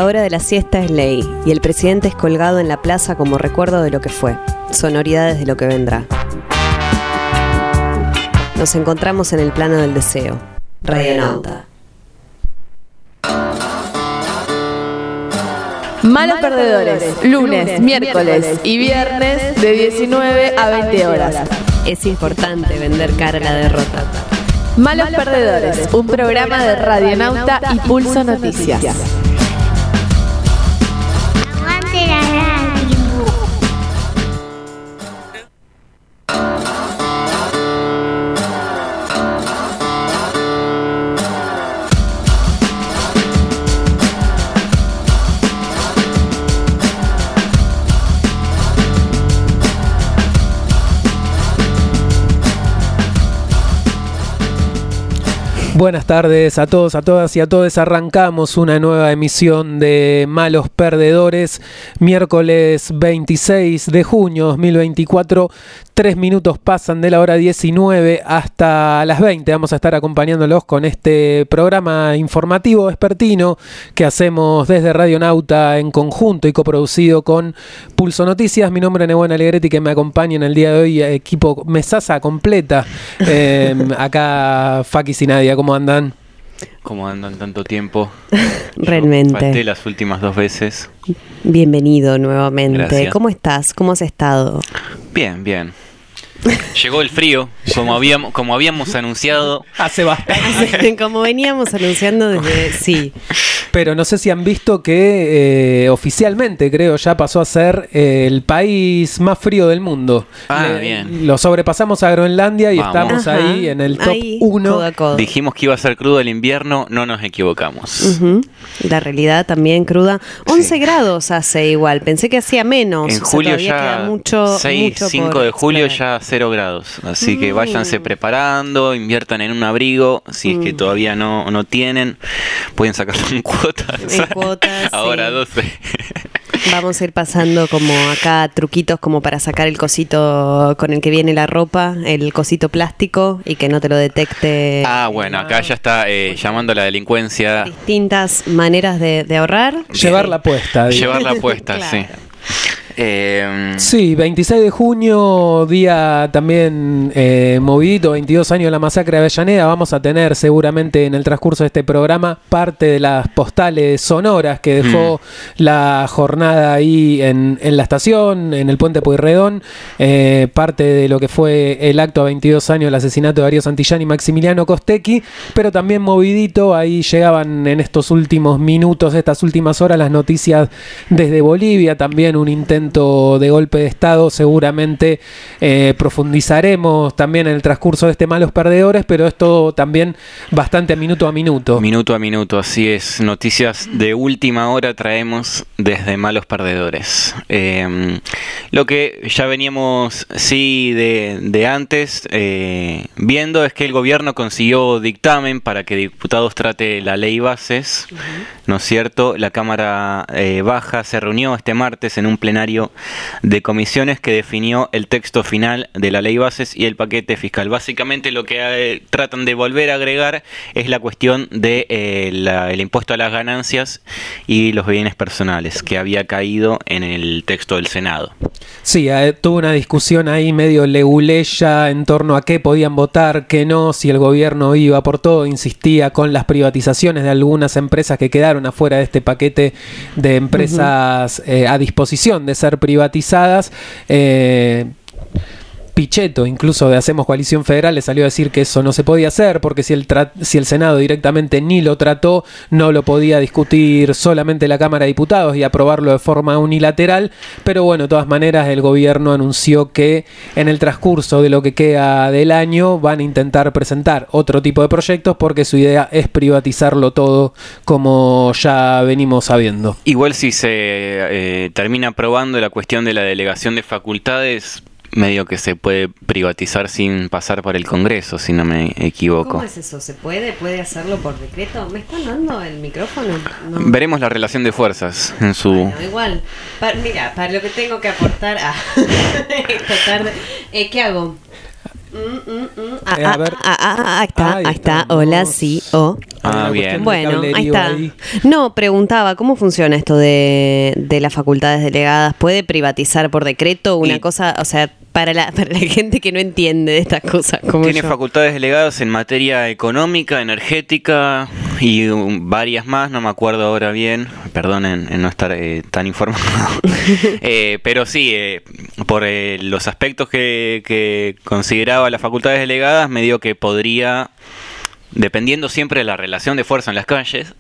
La hora de la siesta es ley y el presidente es colgado en la plaza como recuerdo de lo que fue, sonoridades de lo que vendrá. Nos encontramos en el plano del deseo. Radionauta. Malos Perdedores, lunes, miércoles y viernes de 19 a 20 horas. Es importante vender cara a la derrota. Malos Perdedores, un programa de Radionauta y Pulso Noticias. Aguante la radio. Buenas tardes a todos, a todas y a todos. Arrancamos una nueva emisión de Malos Perdedores, miércoles 26 de junio 2024. 3 minutos pasan de la hora 19 hasta las 20. Vamos a estar acompañándolos con este programa informativo vespertino que hacemos desde Radionauta en conjunto y coproducido con Pulso Noticias. Mi nombre es Nehuén Alegretti, que me acompaña en el día de hoy, equipo mesaza completa. Acá Fakis y Nadia, ¿cómo andan? ¿Cómo andan tanto tiempo? Realmente. Falté las últimas 2 veces. Bienvenido nuevamente. Gracias. ¿Cómo estás? ¿Cómo has estado? Bien, bien. Llegó el frío, como habíamos anunciado. Hace bastante. Como veníamos anunciando desde... Sí. Pero no sé si han visto que oficialmente, creo, ya pasó a ser el país más frío del mundo. Bien. Lo sobrepasamos a Groenlandia y Vamos. estamos ahí en el top Ahí, 1. codo a codo. Dijimos que iba a ser crudo el invierno, no nos equivocamos. Ujú. La realidad también cruda. 11 Sí. grados hace igual. Pensé que hacía menos. En julio todavía queda ya, mucho 5 por de julio explorar. ya 0 grados. Así que váyanse preparando, inviertan en un abrigo. Si es que todavía no tienen, pueden sacarlo en cuotas. En cuotas, Ahora sí. 12. Vamos a ir pasando como acá truquitos como para sacar el cosito con el que viene la ropa, el cosito plástico y que no te lo detecte. Bueno, acá ya está llamando a la delincuencia. Distintas maneras de ahorrar. Llevarla puesta. digo. Llevarla puesta, Claro. sí. Sí, 26 de junio, día también movidito, 22 años de la masacre de Avellaneda. Vamos a tener seguramente en el transcurso de este programa parte de las postales sonoras que dejó la jornada ahí en la estación, en el puente Pueyrredón, parte de lo que fue el acto a 22 años del asesinato de Darío Santillán y Maximiliano Costecchi, pero también movidito, ahí llegaban en estos últimos minutos, estas últimas horas, las noticias desde Bolivia, también un intento de golpe de Estado. Seguramente profundizaremos también en el transcurso de este Malos Perdedores, pero esto también bastante minuto a minuto. Minuto a minuto, así es. Noticias de última hora traemos desde Malos Perdedores. Lo que ya veníamos, sí, de antes viendo es que el gobierno consiguió dictamen para que diputados trate la ley bases, ¿no es cierto? La Cámara Baja se reunió este martes en un plenario de comisiones que definió el texto final de la ley bases y el paquete fiscal. Básicamente lo que tratan de volver a agregar es la cuestión de el impuesto a las ganancias y los bienes personales, que había caído en el texto del Senado. Sí, tuvo una discusión ahí medio leguleya en torno a qué podían votar, qué no, si el gobierno iba por todo, insistía con las privatizaciones de algunas empresas que quedaron afuera de este paquete de empresas a disposición de ser privatizadas. Pichetto, incluso de Hacemos Coalición Federal, le salió a decir que eso no se podía hacer porque si el Senado directamente ni lo trató, no lo podía discutir solamente la Cámara de Diputados y aprobarlo de forma unilateral. Pero bueno, de todas maneras el gobierno anunció que en el transcurso de lo que queda del año van a intentar presentar otro tipo de proyectos porque su idea es privatizarlo todo, como ya venimos sabiendo. Igual si se termina aprobando la cuestión de la delegación de facultades, medio que se puede privatizar sin pasar por el Congreso, si no me equivoco. ¿Cómo es eso? ¿Se puede? ¿Puede hacerlo por decreto? ¿Me están dando el micrófono? No. Veremos la relación de fuerzas en su... Bueno, igual. Mira, para lo que tengo que aportar a esta tarde, ¿qué hago? Ahí está. Hola, sí, bien. Bueno, ahí está. No, preguntaba, ¿cómo funciona esto de las facultades delegadas? ¿Puede privatizar por decreto una cosa? O sea, para la gente que no entiende de estas cosas como tiene yo. Facultades delegadas en materia económica, energética y varias más, no me acuerdo ahora bien, perdonen en no estar tan informado. Pero sí, por los aspectos que consideraba las facultades delegadas, me dio que podría, dependiendo siempre de la relación de fuerza en las calles,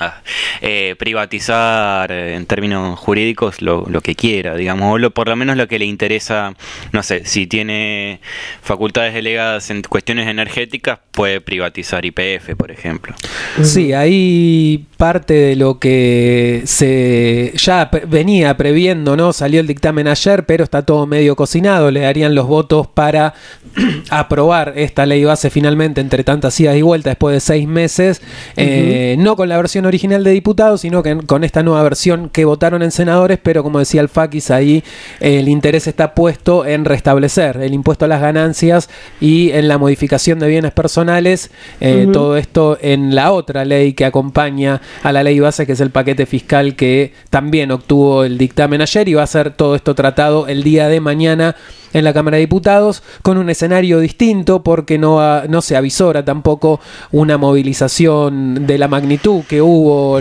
privatizar en términos jurídicos lo que quiera, digamos, o por lo menos lo que le interesa. No sé, si tiene facultades delegadas en cuestiones energéticas, puede privatizar YPF, por ejemplo. Sí, ahí parte de lo que se ya venía previendo, ¿no? Salió el dictamen ayer, pero está todo medio cocinado. Le darían los votos para aprobar esta ley base finalmente, entre tantas idas y vueltas, después de 6 meses, no con la versión original de diputados, sino que con esta nueva versión que votaron en senadores, pero como decía el Fakis, ahí el interés está puesto en restablecer el impuesto a las ganancias y en la modificación de bienes personales, todo esto en la otra ley que acompaña a la ley base, que es el paquete fiscal, que también obtuvo el dictamen ayer, y va a ser todo esto tratado el día de mañana en la Cámara de Diputados, con un escenario distinto, porque no se avisora tampoco una movilización de la magnitud que hubo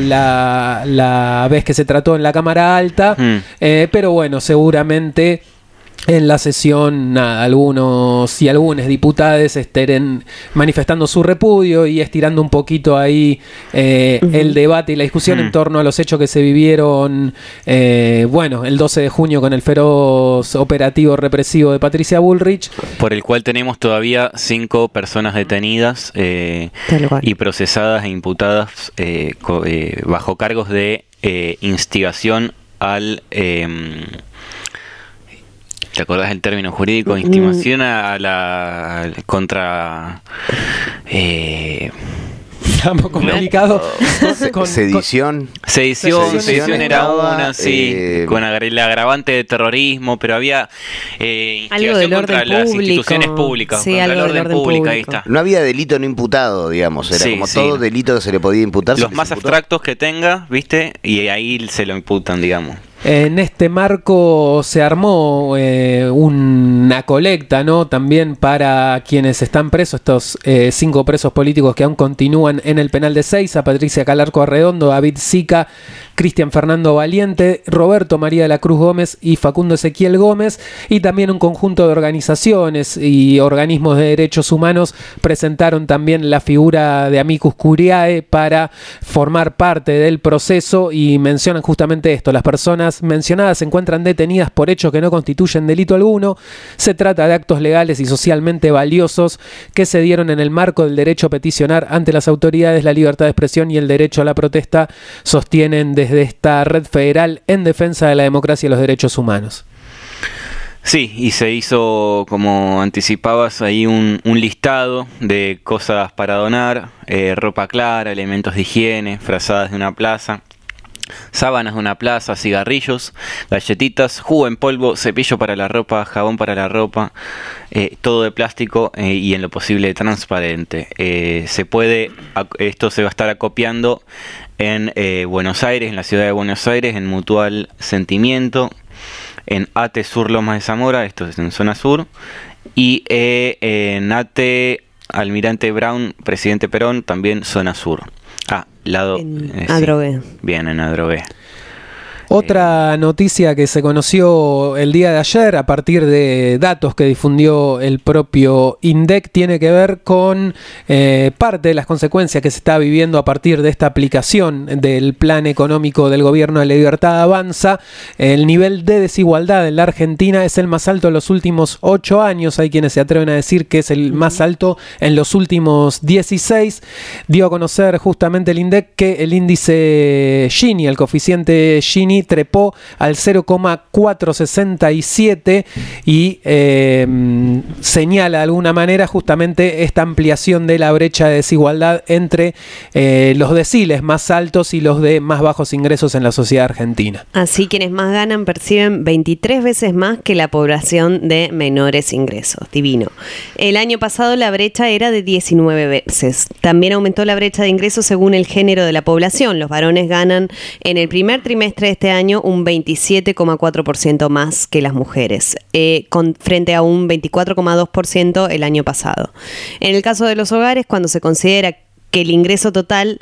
la vez que se trató en la Cámara Alta, pero bueno, seguramente en la sesión algunos y algunas diputados estén manifestando su repudio y estirando un poquito ahí el debate y la discusión en torno a los hechos que se vivieron el 12 de junio con el feroz operativo represivo de Patricia Bullrich, por el cual tenemos todavía 5 personas detenidas y procesadas e imputadas bajo cargos de instigación al... ¿te acordás del término jurídico? Instigación a la contra... complicado. Sedición era una, sí, con el agravante de terrorismo, pero había instigación contra las instituciones públicas, sí, contra el orden público, ahí está. No había delito no imputado, digamos, era todo delito que se le podía imputar. Los más abstractos que tenga, ¿viste? Y ahí se lo imputan, digamos. En este marco se armó una colecta, ¿no? También para quienes están presos, estos 5 presos políticos que aún continúan en el penal de Seiza: Patricia Calarco Arredondo, David Sica, Cristian Fernando Valiente, Roberto María de la Cruz Gómez y Facundo Ezequiel Gómez, y también un conjunto de organizaciones y organismos de derechos humanos presentaron también la figura de Amicus Curiae para formar parte del proceso, y mencionan justamente esto: las personas mencionadas se encuentran detenidas por hechos que no constituyen delito alguno. Se trata de actos legales y socialmente valiosos que se dieron en el marco del derecho a peticionar ante las autoridades, la libertad de expresión y el derecho a la protesta, sostienen desde esta red federal en defensa de la democracia y los derechos humanos. Sí, y se hizo, como anticipabas, ahí un listado de cosas para donar: ropa clara, elementos de higiene, frazadas de una plaza, sábanas de una plaza, cigarrillos, galletitas, jugo en polvo, cepillo para la ropa, jabón para la ropa, todo de plástico y en lo posible transparente. Esto se va a estar acopiando en Buenos Aires, en la ciudad de Buenos Aires, en Mutual Sentimiento, en ATE Sur Lomas de Zamora, esto es en zona sur, y en ATE Almirante Brown, Presidente Perón, también zona sur. Adrogué. Bien, en Adrogué. Otra noticia que se conoció el día de ayer a partir de datos que difundió el propio INDEC tiene que ver con parte de las consecuencias que se está viviendo a partir de esta aplicación del plan económico del gobierno de La Libertad Avanza. El nivel de desigualdad en la Argentina es el más alto en los últimos 8 años. Hay quienes se atreven a decir que es el más alto en los últimos 16. Dio a conocer justamente el INDEC que el índice Gini, el coeficiente Gini PMI trepó al 0,467 y señala de alguna manera justamente esta ampliación de la brecha de desigualdad entre los deciles más altos y los de más bajos ingresos en la sociedad argentina. Así quienes más ganan perciben 23 veces más que la población de menores ingresos. Divino. El año pasado la brecha era de 19 veces. También aumentó la brecha de ingresos según el género de la población. Los varones ganan en el primer trimestre de este año un 27,4% más que las mujeres, frente a un 24,2% el año pasado. En el caso de los hogares, cuando se considera que el ingreso total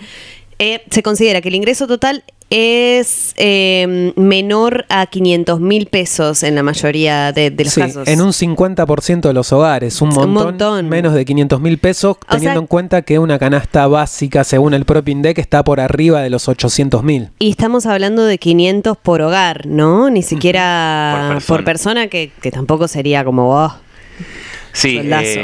es menor a 500.000 pesos en la mayoría de los casos. En un 50% de los hogares, un montón, menos de 500.000 pesos, teniendo en cuenta que una canasta básica, según el propio INDEC, está por arriba de los 800.000. Y estamos hablando de 500 por hogar, ¿no? Ni siquiera por persona, que tampoco sería como sí,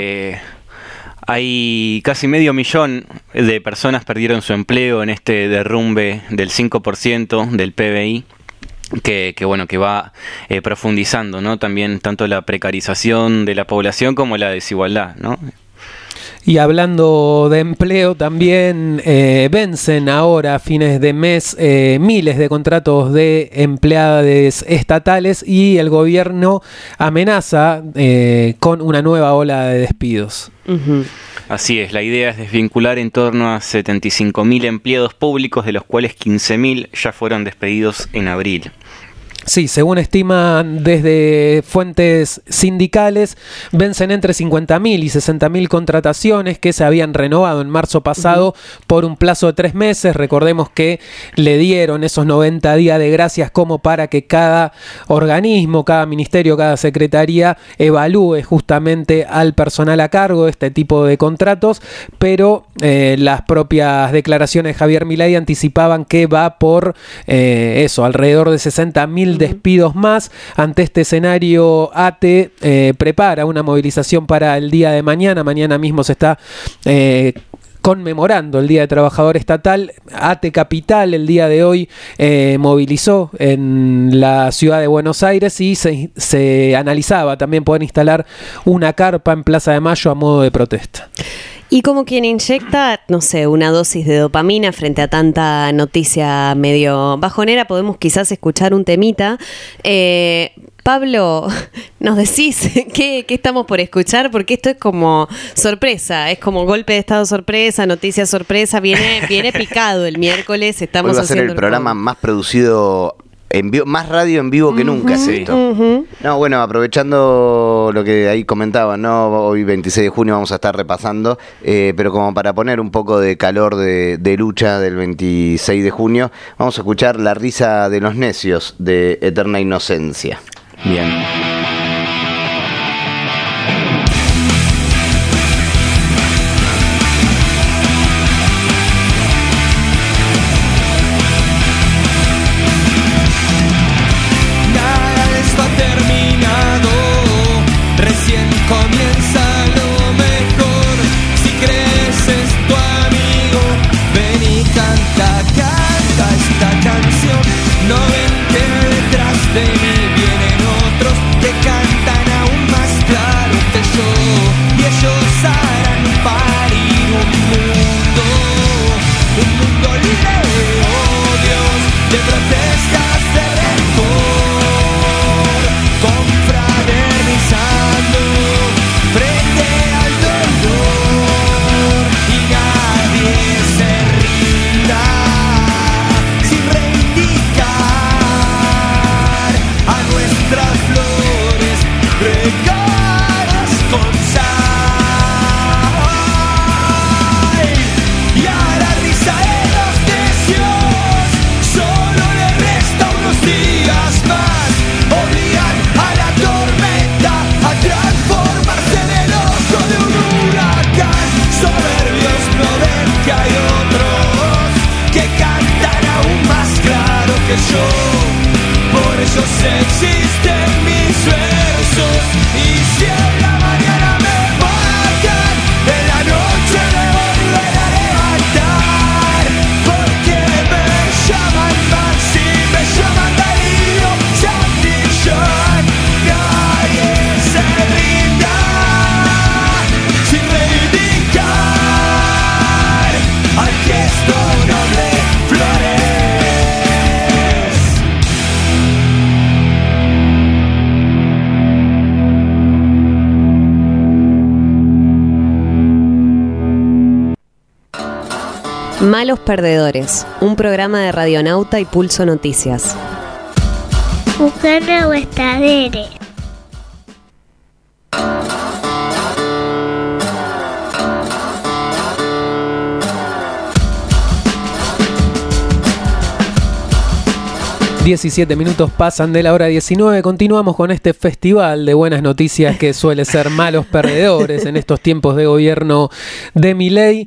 hay casi 500.000 de personas perdieron su empleo en este derrumbe del 5% del PBI, que va profundizando, ¿no? También tanto la precarización de la población como la desigualdad, ¿no? Y hablando de empleo, también vencen ahora a fines de mes miles de contratos de empleados estatales y el gobierno amenaza con una nueva ola de despidos. Uh-huh. Así es, la idea es desvincular en torno a 75.000 empleados públicos, de los cuales 15.000 ya fueron despedidos en abril. Sí, según estiman desde fuentes sindicales, vencen entre 50.000 y 60.000 contrataciones que se habían renovado en marzo pasado por un plazo de 3 meses. Recordemos que le dieron esos 90 días de gracias como para que cada organismo, cada ministerio, cada secretaría evalúe justamente al personal a cargo de este tipo de contratos, pero las propias declaraciones de Javier Milei anticipaban que va por alrededor de 60.000 despidos más. Ante este escenario, ATE prepara una movilización para el día de mañana. Mañana mismo se está conmemorando el Día de Trabajador Estatal. ATE Capital el día de hoy movilizó en la ciudad de Buenos Aires y se analizaba también poder instalar una carpa en Plaza de Mayo a modo de protesta. Y como quien inyecta, no sé, una dosis de dopamina frente a tanta noticia medio bajonera, podemos quizás escuchar un temita. Pablo, ¿nos decís qué estamos por escuchar? Porque esto es como sorpresa, es como golpe de estado sorpresa, noticia sorpresa, viene picado el miércoles. Estamos hoy va a ser el programa más producido en vivo, más radio en vivo que nunca, es esto. No, bueno, aprovechando lo que ahí comentaban, ¿no? Hoy 26 de junio vamos a estar repasando, pero como para poner un poco de calor de lucha del 26 de junio, vamos a escuchar La risa de los necios de Eterna Inocencia. Bien. Comienza lo mejor. Si crees es tu amigo, ven y canta esta canción. No ven que detrás de mí vienen otros que cantan aún más claro que yo, y ellos harán parir un mundo libre de odios, de protestas, de rencor, confraternizando frente al dolor, y nadie se rinda sin reivindicar a nuestras flores regadas con sal. Y a la risa de los necios solo le resta unos días más. Obligan a la tormenta a transformarse en el ojo de un huracán. Soberbios no ven que hay otros que cantan aún más claro que yo. Por ellos existen mis versos, y si en la mañana me Malos Perdedores, un programa de Radionauta y Pulso Noticias. Buscando vuestra dere. ...17 pasan de la hora 19... ...continuamos con este festival de buenas noticias... ...que suele ser Malos Perdedores... ...en estos tiempos de gobierno de Milei...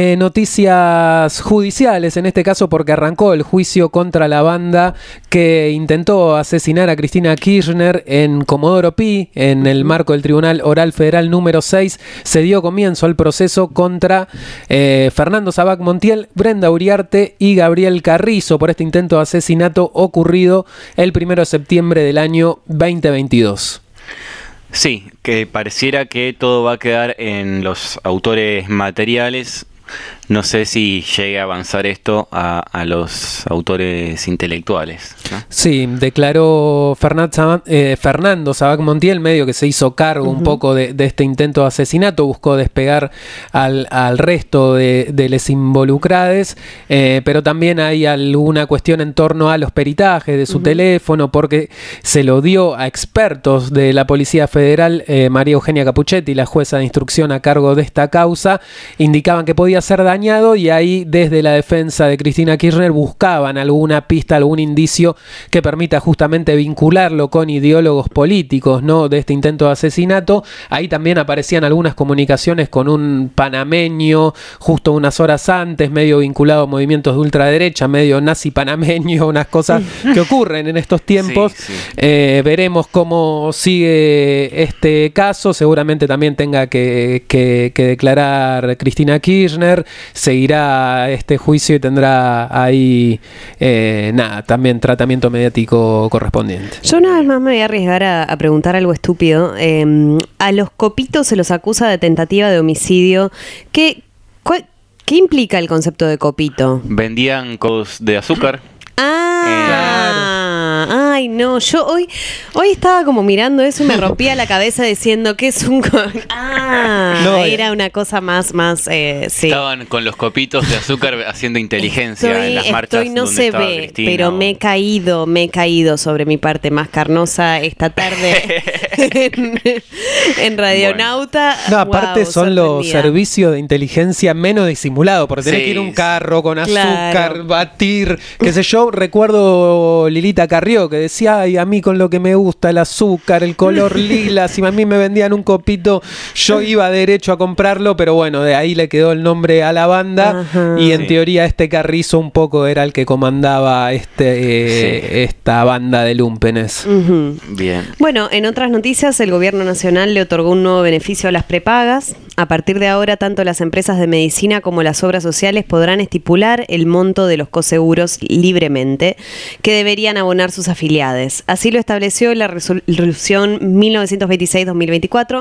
noticias judiciales... ...en este caso porque arrancó el juicio contra la banda... ...que intentó asesinar a Cristina Kirchner... ...en Comodoro Pi... ...en el marco del Tribunal Oral Federal número 6... ...se dio comienzo al proceso contra... Fernando Sabac Montiel, Brenda Uriarte y Gabriel Carrizo... ...por este intento de asesinato ocurrido el 1 de septiembre del año 2022. Sí, que pareciera que todo va a quedar en los autores materiales. No sé si llegue a avanzar esto a los autores intelectuales, ¿no? Sí, declaró Fernando Sabac Montiel, medio que se hizo cargo un poco de este intento de asesinato, buscó despegar al resto de los involucrados, pero también hay alguna cuestión en torno a los peritajes de su teléfono, porque se lo dio a expertos de la Policía Federal, María Eugenia Capuchetti, la jueza de instrucción a cargo de esta causa, indicaban que podía ser dañado, y ahí desde la defensa de Cristina Kirchner buscaban alguna pista, algún indicio que permita justamente vincularlo con ideólogos políticos, ¿no?, de este intento de asesinato. Ahí también aparecían algunas comunicaciones con un panameño justo unas horas antes, medio vinculado a movimientos de ultraderecha, medio nazi panameño, unas cosas que ocurren en estos tiempos. Sí, sí. Veremos cómo sigue este caso. Seguramente también tenga que declarar Cristina Kirchner. Seguirá este juicio y tendrá ahí también tratamiento mediático correspondiente. Yo una vez más me voy a arriesgar a preguntar algo estúpido. A los copitos se los acusa de tentativa de homicidio. ¿Qué implica el concepto de copito? Vendían cosas de azúcar. Claro. Ay, no, yo hoy estaba como mirando eso y me rompía la cabeza diciendo que es un... era una cosa más sí. Estaban con los copitos de azúcar haciendo inteligencia en las marchas no donde se estaba ve, Cristina. pero me he caído sobre mi parte más carnosa esta tarde en Radionauta. Bueno. No, aparte son los servicios de inteligencia menos disimulados, porque tenés que ir a un carro con azúcar, batir, qué sé yo. Recuerdo Lilita Carrió que decía, ay, a mí con lo que me gusta el azúcar, el color lila, si a mí me vendían un copito, yo iba derecho a comprarlo, pero bueno, de ahí le quedó el nombre a la banda. Ajá. Y en teoría este Carrizo un poco era el que comandaba esta banda de lumpenes. Bien. Bueno, en otras noticias, el gobierno nacional le otorgó un nuevo beneficio a las prepagas. A partir de ahora, tanto las empresas de medicina como las obras sociales podrán estipular el monto de los coseguros libremente que deberían abonar sus afiliados. Así lo estableció la resolución 1926-2024.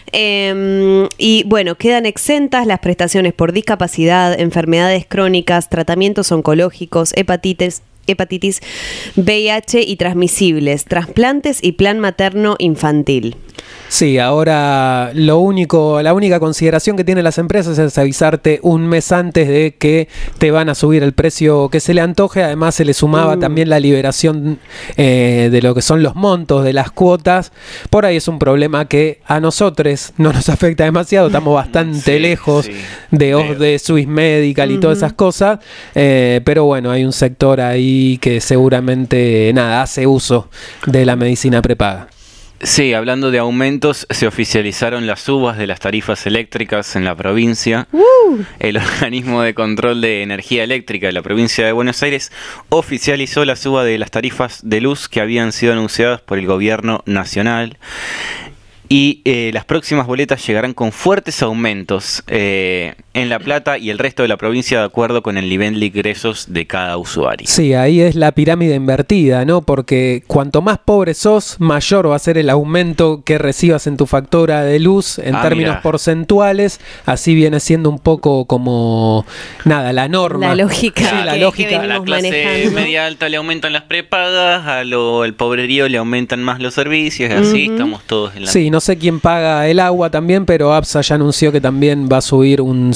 Y bueno, quedan exentas las prestaciones por discapacidad, enfermedades crónicas, tratamientos oncológicos, hepatitis, VIH y transmisibles, trasplantes y plan materno infantil. Sí, ahora la única consideración que tienen las empresas es avisarte un mes antes de que te van a subir el precio que se le antoje. Además se le sumaba también la liberación de lo que son los montos de las cuotas. Por ahí es un problema que a nosotros no nos afecta demasiado, estamos bastante lejos de Swiss Medical y todas esas cosas, pero bueno, hay un sector ahí que seguramente hace uso de la medicina prepaga. Sí, hablando de aumentos, se oficializaron las subas de las tarifas eléctricas en la provincia. El organismo de control de energía eléctrica de la provincia de Buenos Aires oficializó la suba de las tarifas de luz que habían sido anunciadas por el gobierno nacional. Y las próximas boletas llegarán con fuertes aumentos en La Plata y el resto de la provincia de acuerdo con el nivel de ingresos de cada usuario. Sí, ahí es la pirámide invertida, ¿no? Porque cuanto más pobre sos, mayor va a ser el aumento que recibas en tu factura de luz en términos porcentuales. Así viene siendo un poco como, la norma. La lógica. Sí, la lógica. A la clase media alta le aumentan las prepagas, al pobrerío le aumentan más los servicios, y así estamos todos en la... Sí, no sé quién paga el agua también, pero APSA ya anunció que también va a subir un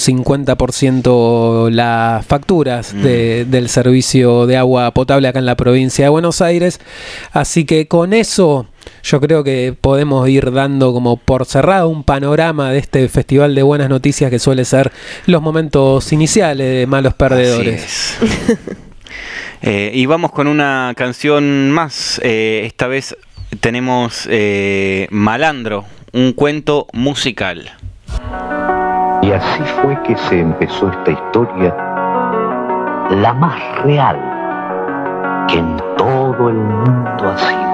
50% las facturas del servicio de agua potable acá en la provincia de Buenos Aires. Así que con eso yo creo que podemos ir dando como por cerrado un panorama de este festival de buenas noticias que suele ser los momentos iniciales de Malos Perdedores. Y vamos con una canción más. Esta vez tenemos Malandro, un cuento musical. Y así fue que se empezó esta historia, la más real que en todo el mundo ha sido.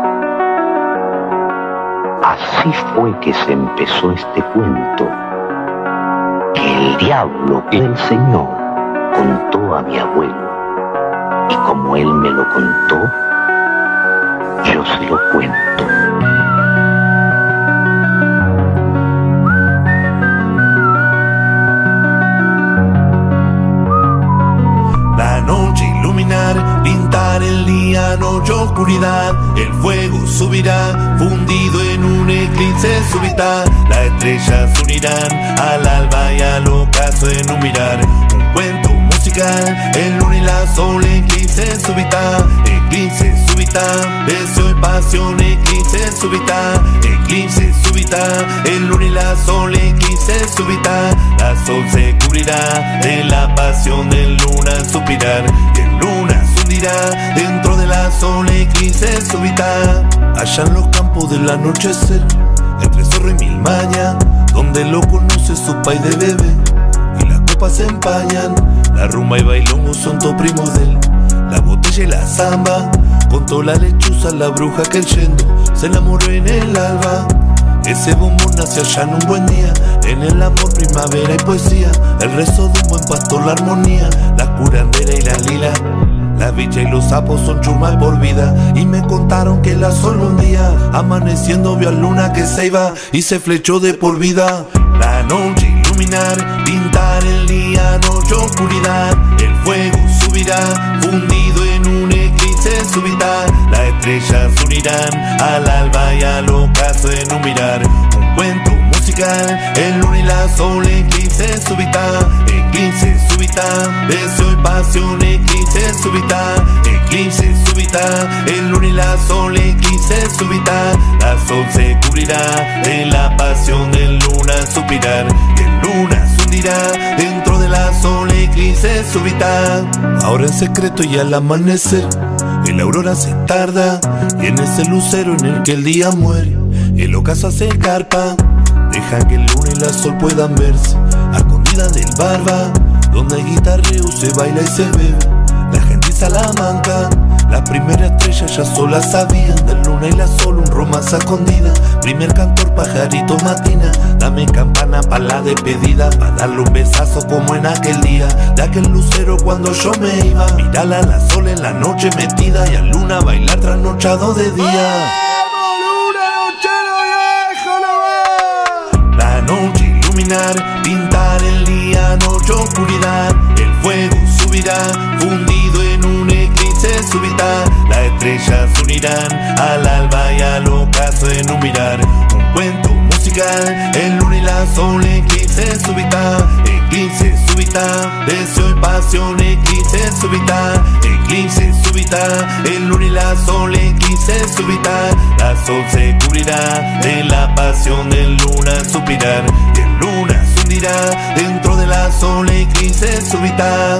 Así fue que se empezó este cuento, que el diablo del Señor contó a mi abuelo. Y como él me lo contó, yo se lo cuento. La noche iluminar, pintar el día, noche oscuridad. El fuego subirá, fundido en un eclipse súbita. Las estrellas unirán al alba y al ocaso en un mirar. Un cuento musical, el luna y la sol, eclipse súbita. Eclipse súbita, deseo y pasión, eclipse súbita. Eclipse súbita, el luna y la sol, eclipse súbita. La sol se cubrirá de la pasión del luna suspirar. Y el luna se hundirá dentro de la sol, eclipse súbita. Allá en los campos del anochecer, entre Zorro y Milmaña, donde lo conoce su pai de bebé. Y las copas se empañan, la rumba y bailongo son todos primos de él. La botella y la zamba, contó la lechuza, la bruja que el yendo se enamoró en el alba. Ese bombón nació allá en un buen día, en el amor, primavera y poesía. El rezo de un buen pastor, la armonía, la curandera y la lila. La bicha y los sapos son churmas por vida. Y me contaron que la sol un día, amaneciendo, vio a luna que se iba y se flechó de por vida. La noche iluminar, pintar el día, noche oscuridad. El fuego subirá, fundido en un eclipse súbita. Las estrellas unirán al alba y al ocaso en un mirar. Un cuento musical, el luna y la sol, eclipse súbita. Eclipse súbita, deseo y pasión, eclipse súbita. Eclipse súbita, el luna y la sol, eclipse súbita. La sol se cubrirá de la pasión del luna suspirar. Y el luna se hundirá dentro de la sol, eclipse súbita. Ahora en secreto y al amanecer, el aurora se tarda, y en ese lucero en el que el día muere, el ocaso hace carpa. Deja que el luna y la sol puedan verse a escondida del barba, donde el guitarreo se baila y se bebe. La gente y Salamanca, la primera estrella ya sola sabían del luna y la sol, un romance a escondida. Primer cantor, pajarito matina, dame campana pa' la despedida, pa' darle un besazo como en aquel día, de aquel lucero cuando yo me iba. Mirala a la sol en la noche metida y a luna bailar trasnochado de día. La noche iluminar, pintar el día, noche oscuridad. El fuego subirá, fundido en un eclipse súbita. Las estrellas unirán al alba y al ocaso en un mirar. Un cuento musical, el luna y la sol, eclipse súbita. Eclipse súbita, deseo y pasión, eclipse súbita. Eclipse súbita, el luna y la sol, eclipse súbita. La sol se cubrirá de la pasión del luna suspirar. Y el luna se hundirá dentro de la sol, eclipse súbita.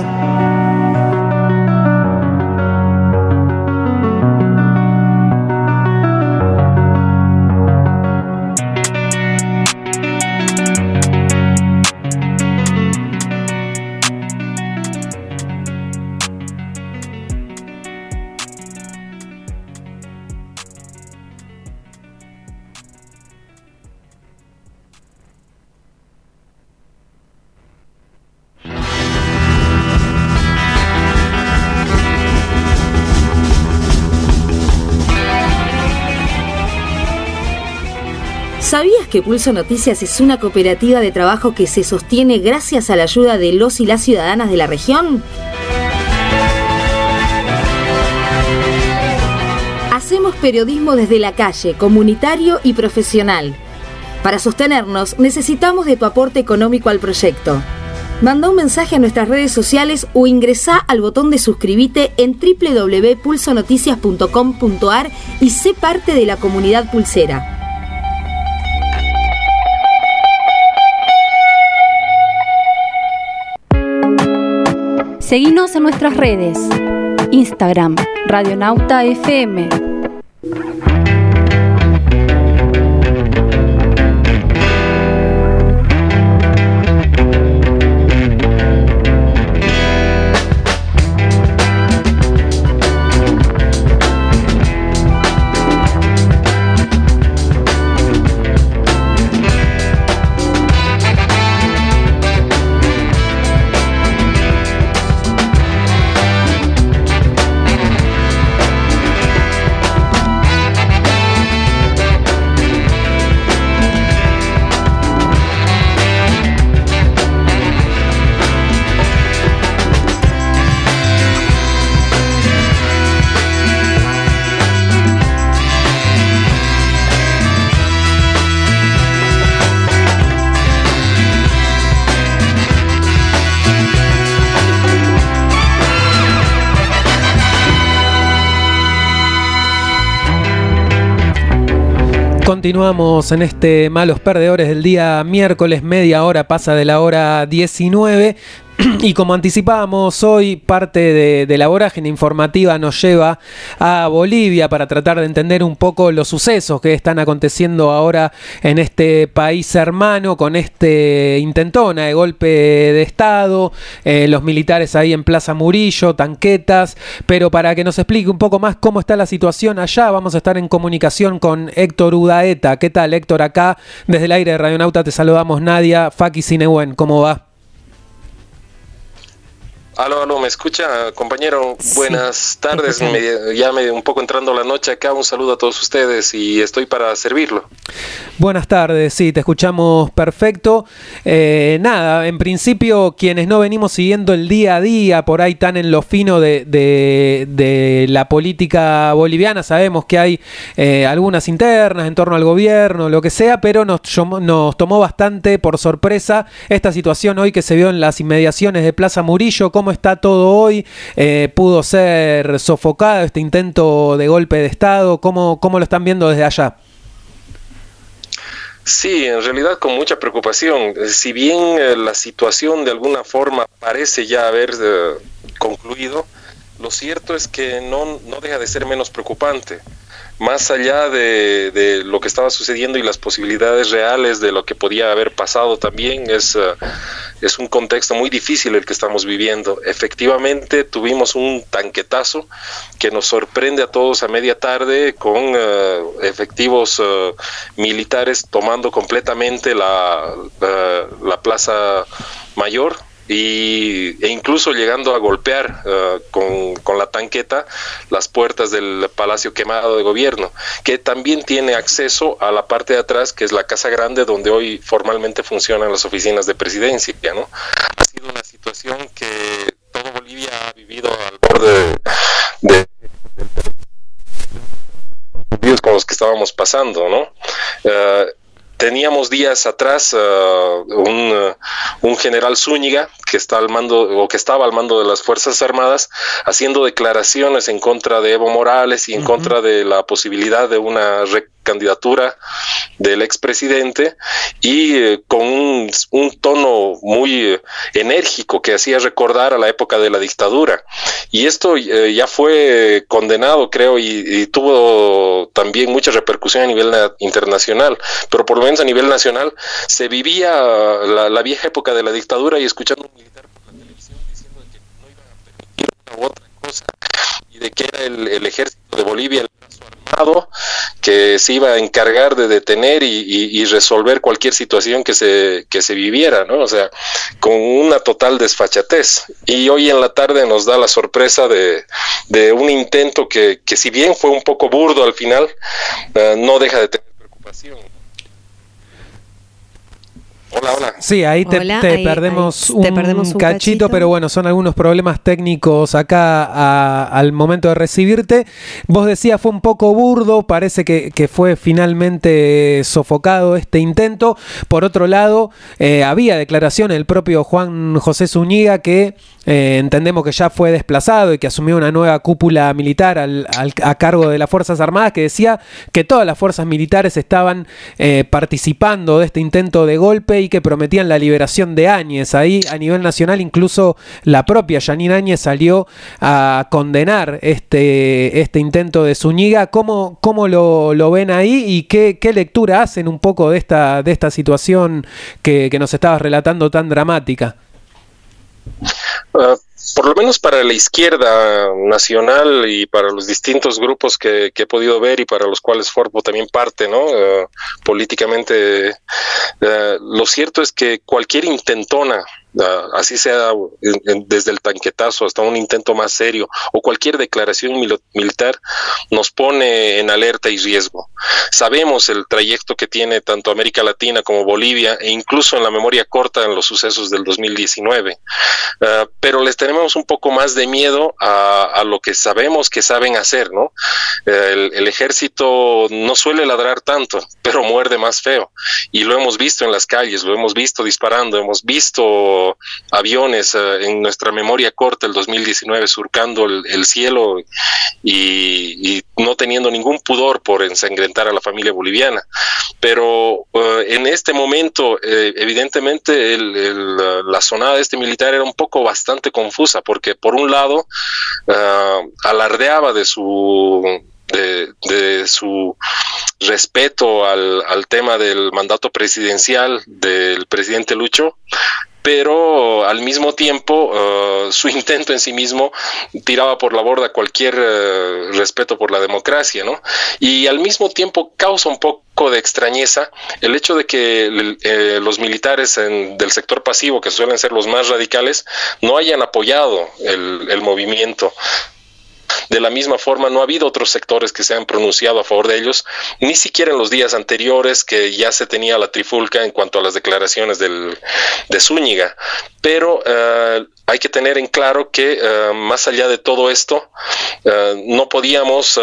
¿Sabías que Pulso Noticias es una cooperativa de trabajo que se sostiene gracias a la ayuda de los y las ciudadanas de la región? Hacemos periodismo desde la calle, comunitario y profesional. Para sostenernos necesitamos de tu aporte económico al proyecto. Manda un mensaje a nuestras redes sociales o ingresá al botón de suscribite en www.pulsonoticias.com.ar y sé parte de la comunidad pulsera. Seguinos en nuestras redes. Instagram, Radionauta FM. Continuamos en este Malos Perdedores del día miércoles, media hora pasa de la hora 19. Y como anticipábamos hoy, parte de la vorágine informativa nos lleva a Bolivia para tratar de entender un poco los sucesos que están aconteciendo ahora en este país hermano con este intentona de golpe de Estado, los militares ahí en Plaza Murillo, tanquetas, pero para que nos explique un poco más cómo está la situación allá, vamos a estar en comunicación con Héctor Udaeta. ¿Qué tal, Héctor? Acá desde el aire de Radionauta te saludamos, Nadia, Faki Sinehuen, ¿cómo va? Aló, ¿me escucha, compañero? Sí, buenas tardes, ya un poco entrando la noche acá, un saludo a todos ustedes y estoy para servirlo. Buenas tardes, sí, te escuchamos perfecto. Nada, en principio, quienes no venimos siguiendo el día a día, por ahí tan en lo fino de la política boliviana, sabemos que hay algunas internas en torno al gobierno, lo que sea, pero nos tomó bastante por sorpresa esta situación hoy que se vio en las inmediaciones de Plaza Murillo. ¿Cómo está todo hoy? ¿Pudo ser sofocado este intento de golpe de Estado? ¿Cómo lo están viendo desde allá? Sí, en realidad con mucha preocupación. Si bien la situación de alguna forma parece ya haber concluido, lo cierto es que no deja de ser menos preocupante. Más allá de lo que estaba sucediendo y las posibilidades reales de lo que podía haber pasado también, es un contexto muy difícil el que estamos viviendo. Efectivamente, tuvimos un tanquetazo que nos sorprende a todos a media tarde con efectivos militares tomando completamente la Plaza Mayor. E incluso llegando a golpear con la tanqueta las puertas del Palacio Quemado de Gobierno, que también tiene acceso a la parte de atrás, que es la Casa Grande, donde hoy formalmente funcionan las oficinas de presidencia, ¿no? Ha sido una situación que todo Bolivia ha vivido al borde de con los que estábamos pasando, ¿no? Teníamos días atrás un general Zúñiga que está al mando o que estaba al mando de las Fuerzas Armadas haciendo declaraciones en contra de Evo Morales y en contra de la posibilidad de una recandidatura del expresidente y con un tono muy enérgico que hacía recordar a la época de la dictadura. Y esto ya fue condenado, creo, y tuvo también mucha repercusión a nivel internacional, pero por lo menos a nivel nacional se vivía la vieja época de la dictadura y escuchando a un militar por la televisión diciendo que no iban a permitir una u otra cosa y de que era el ejército de Bolivia el brazo armado que se iba a encargar de detener y resolver cualquier situación que se viviera, ¿no? O sea, con una total desfachatez. Y hoy en la tarde nos da la sorpresa de un intento que si bien fue un poco burdo al final, no deja de tener preocupación. Hola. Sí, ahí te perdemos un cachito, pero bueno, son algunos problemas técnicos acá al momento de recibirte. Vos decías fue un poco burdo, parece que fue finalmente sofocado este intento. Por otro lado, había declaración del propio Juan José Zúñiga que entendemos que ya fue desplazado y que asumió una nueva cúpula militar a cargo de las Fuerzas Armadas, que decía que todas las fuerzas militares estaban participando de este intento de golpe y que prometían la liberación de Áñez. Ahí a nivel nacional incluso la propia Yanine Áñez salió a condenar este intento de Zúñiga. ¿Cómo lo ven ahí y qué lectura hacen un poco de esta situación que nos estabas relatando tan dramática? Por lo menos para la izquierda nacional y para los distintos grupos que he podido ver y para los cuales formo también parte, ¿no? Políticamente, lo cierto es que cualquier intentona, así sea desde el tanquetazo hasta un intento más serio o cualquier declaración militar, nos pone en alerta y riesgo. Sabemos el trayecto que tiene tanto América Latina como Bolivia e incluso en la memoria corta en los sucesos del 2019, pero les tenemos un poco más de miedo a lo que sabemos que saben hacer, ¿no? El ejército no suele ladrar tanto, pero muerde más feo, y lo hemos visto en las calles, lo hemos visto disparando, hemos visto aviones en nuestra memoria corta el 2019 surcando el cielo y no teniendo ningún pudor por ensangrentar a la familia boliviana. Pero en este momento evidentemente la sonada de este militar era un poco bastante confusa, porque por un lado alardeaba de su respeto al tema del mandato presidencial del presidente Lucho, pero al mismo tiempo su intento en sí mismo tiraba por la borda cualquier respeto por la democracia, ¿no? Y al mismo tiempo causa un poco de extrañeza el hecho de que los militares del sector pasivo, que suelen ser los más radicales, no hayan apoyado el movimiento. De la misma forma, no ha habido otros sectores que se han pronunciado a favor de ellos, ni siquiera en los días anteriores, que ya se tenía la trifulca en cuanto a las declaraciones de Zúñiga. Pero hay que tener en claro que más allá de todo esto, no podíamos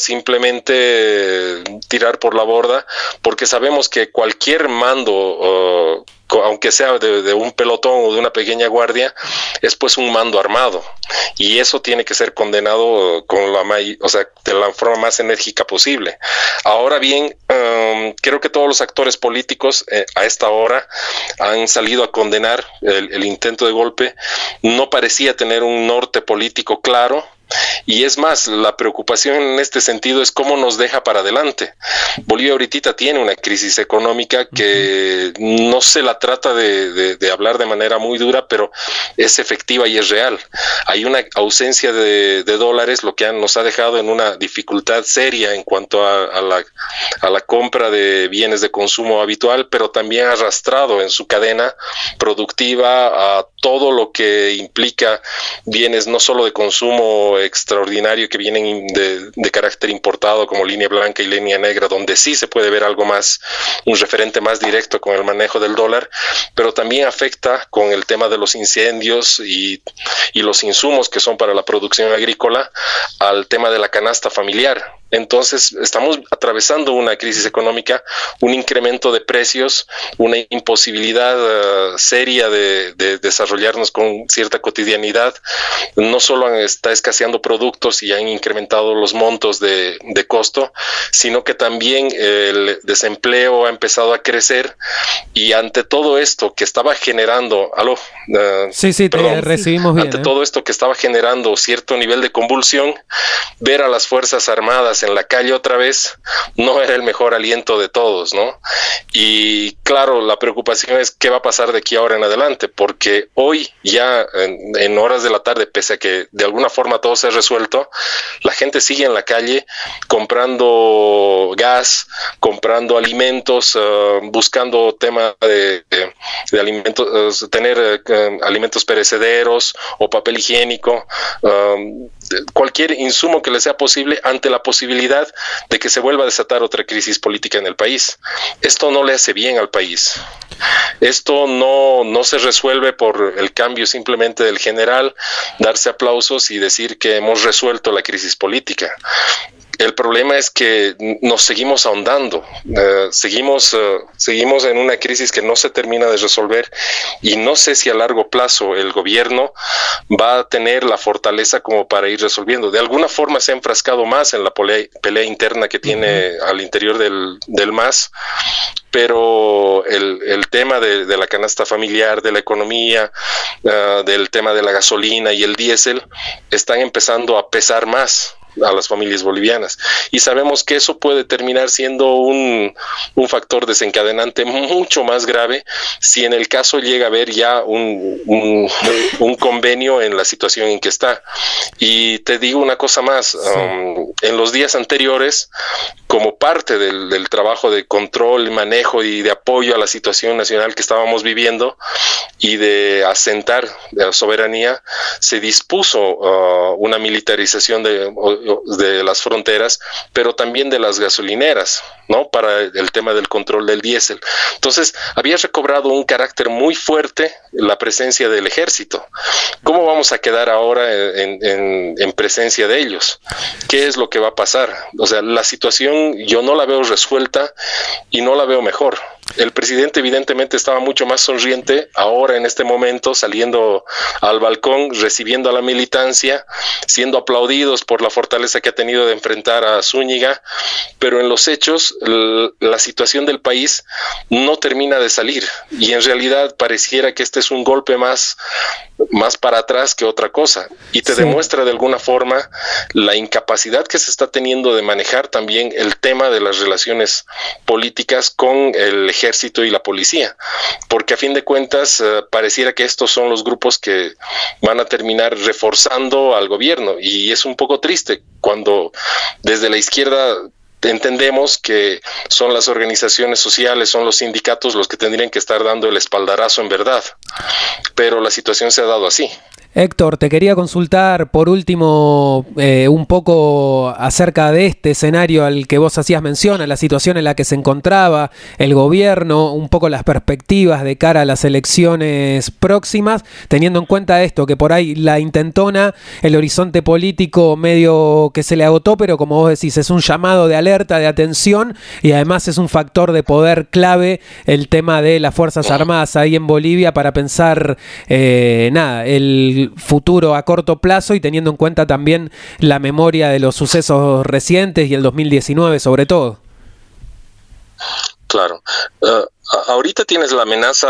simplemente tirar por la borda, porque sabemos que cualquier mando, aunque sea de un pelotón o de una pequeña guardia, es pues un mando armado, y eso tiene que ser condenado de la forma más enérgica posible. Ahora bien, creo que todos los actores políticos a esta hora han salido a condenar el intento de golpe. No parecía tener un norte político claro. Y es más, la preocupación en este sentido es cómo nos deja para adelante. Bolivia ahorita tiene una crisis económica que no se la trata de hablar de manera muy dura, pero es efectiva y es real. Hay una ausencia de dólares, lo que nos ha dejado en una dificultad seria en cuanto a la compra de bienes de consumo habitual, pero también ha arrastrado en su cadena productiva a todo lo que implica bienes no solo de consumo extraordinario que vienen de carácter importado, como línea blanca y línea negra, donde sí se puede ver algo más, un referente más directo con el manejo del dólar, pero también afecta con el tema de los incendios y los insumos que son para la producción agrícola al tema de la canasta familiar. Entonces estamos atravesando una crisis económica, un incremento de precios, una imposibilidad seria de desarrollarnos con cierta cotidianidad. No solo está escaseando productos y han incrementado los montos de costo, sino que también el desempleo ha empezado a crecer, y ante todo esto que estaba generando, te recibimos bien. Ante todo esto que estaba generando cierto nivel de convulsión, ver a las Fuerzas Armadas en la calle otra vez no era el mejor aliento de todos, ¿no? Y claro, la preocupación es qué va a pasar de aquí ahora en adelante, porque hoy ya en horas de la tarde, pese a que de alguna forma todo se ha resuelto, la gente sigue en la calle comprando gas, comprando alimentos, buscando tema de alimentos, tener alimentos perecederos o papel higiénico, cualquier insumo que les sea posible ante la posibilidad posibilidad de que se vuelva a desatar otra crisis política en el país. Esto no le hace bien al país. Esto no se resuelve por el cambio simplemente del general, darse aplausos y decir que hemos resuelto la crisis política. El problema es que nos seguimos ahondando, seguimos en una crisis que no se termina de resolver, y no sé si a largo plazo el gobierno va a tener la fortaleza como para ir resolviendo. De alguna forma se ha enfrascado más en la pelea interna que tiene al interior del MAS, pero el tema de la canasta familiar, de la economía, del tema de la gasolina y el diésel están empezando a pesar más a las familias bolivianas, y sabemos que eso puede terminar siendo un factor desencadenante mucho más grave si en el caso llega a haber ya un convenio en la situación en que está. Y te digo una cosa más, en los días anteriores, como parte del trabajo de control, manejo y de apoyo a la situación nacional que estábamos viviendo y de asentar la soberanía, se dispuso una militarización de las fronteras, pero también de las gasolineras, ¿no? Para el tema del control del diésel. Entonces, había recobrado un carácter muy fuerte la presencia del ejército. ¿Cómo vamos a quedar ahora en presencia de ellos? ¿Qué es lo que va a pasar? O sea, la situación yo no la veo resuelta y no la veo mejor. El presidente evidentemente estaba mucho más sonriente ahora en este momento, saliendo al balcón, recibiendo a la militancia, siendo aplaudidos por la fortaleza que ha tenido de enfrentar a Zúñiga, pero en los hechos la situación del país no termina de salir, y en realidad pareciera que este es un golpe más para atrás que otra cosa, y te demuestra de alguna forma la incapacidad que se está teniendo de manejar también el tema de las relaciones políticas con el ejército y la policía, porque a fin de cuentas pareciera que estos son los grupos que van a terminar reforzando al gobierno, y es un poco triste cuando desde la izquierda entendemos que son las organizaciones sociales, son los sindicatos los que tendrían que estar dando el espaldarazo en verdad, pero la situación se ha dado así. Héctor, te quería consultar por último un poco acerca de este escenario al que vos hacías mención, a la situación en la que se encontraba el gobierno, un poco las perspectivas de cara a las elecciones próximas, teniendo en cuenta esto, que por ahí la intentona, el horizonte político medio que se le agotó, pero como vos decís, es un llamado de alerta, de atención, y además es un factor de poder clave el tema de las Fuerzas Armadas ahí en Bolivia para pensar, el futuro a corto plazo, y teniendo en cuenta también la memoria de los sucesos recientes y el 2019 sobre todo. Claro. Ahorita tienes la amenaza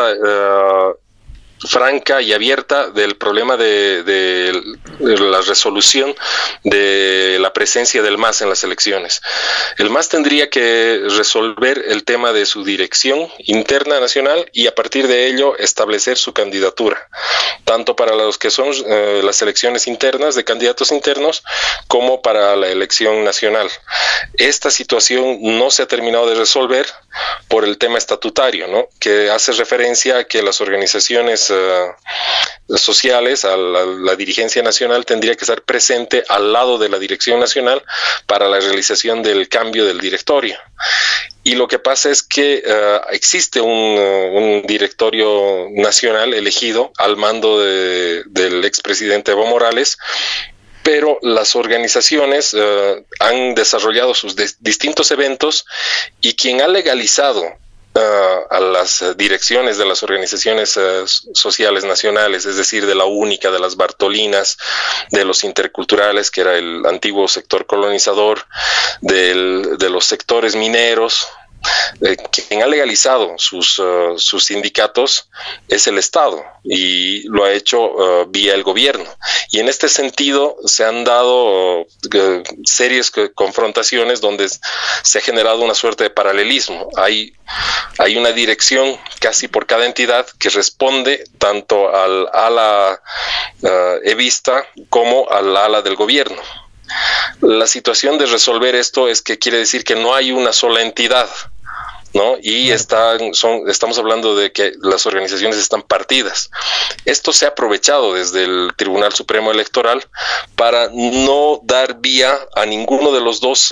franca y abierta del problema de la resolución de la presencia del MAS en las elecciones. El MAS tendría que resolver el tema de su dirección interna nacional y a partir de ello establecer su candidatura, tanto para los que son las elecciones internas de candidatos internos como para la elección nacional. Esta situación no se ha terminado de resolver por el tema estatutario, ¿no? Que hace referencia a que las organizaciones sociales, a la dirigencia nacional tendría que estar presente al lado de la dirección nacional para la realización del cambio del directorio. Y lo que pasa es que existe un directorio nacional elegido al mando del expresidente Evo Morales, pero las organizaciones han desarrollado sus distintos eventos, y quien ha legalizado a las direcciones de las organizaciones sociales nacionales, es decir, de la Única, de las Bartolinas, de los interculturales, que era el antiguo sector colonizador, de los sectores mineros, quien ha legalizado sus sindicatos es el Estado, y lo ha hecho vía el gobierno. Y en este sentido se han dado serias confrontaciones donde se ha generado una suerte de paralelismo. Hay una dirección casi por cada entidad que responde tanto al ala evista como al ala del gobierno. La situación de resolver esto es que quiere decir que no hay una sola entidad. ¿no? Y estamos hablando de que las organizaciones están partidas. Esto se ha aprovechado desde el Tribunal Supremo Electoral para no dar vía a ninguno de los dos,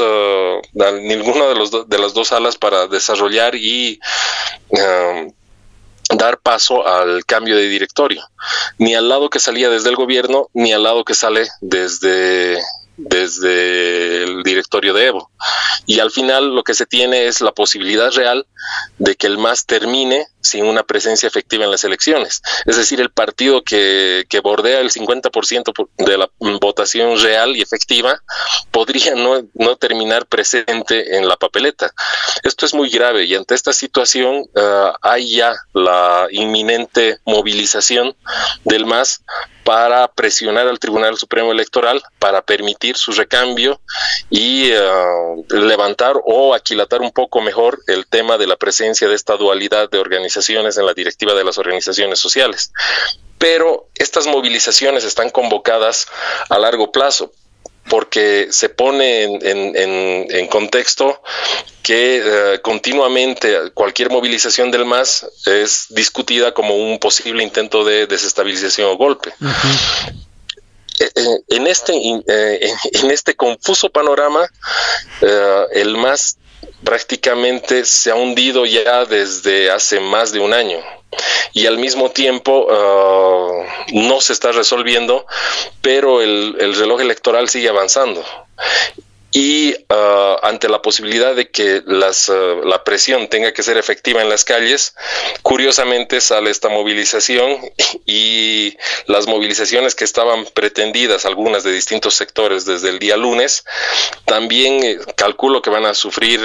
de las dos alas para desarrollar y dar paso al cambio de directorio, ni al lado que salía desde el gobierno, ni al lado que sale desde el directorio de Evo. Y al final lo que se tiene es la posibilidad real de que el MAS termine sin una presencia efectiva en las elecciones. Es decir, el partido que bordea el 50% de la votación real y efectiva podría no terminar presente en la papeleta. Esto es muy grave y ante esta situación hay ya la inminente movilización del MAS para presionar al Tribunal Supremo Electoral para permitir su recambio y levantar o aquilatar un poco mejor el tema de la presencia de esta dualidad de organizaciones en la directiva de las organizaciones sociales. Pero estas movilizaciones están convocadas a largo plazo, porque se pone en contexto que continuamente cualquier movilización del MAS es discutida como un posible intento de desestabilización o golpe. Uh-huh. En este confuso panorama, el MAS prácticamente se ha hundido ya desde hace más de un año y al mismo tiempo no se está resolviendo, pero el reloj electoral sigue avanzando. Y ante la posibilidad de que la presión tenga que ser efectiva en las calles, curiosamente sale esta movilización y las movilizaciones que estaban pretendidas, algunas de distintos sectores desde el día lunes, también calculo que van a sufrir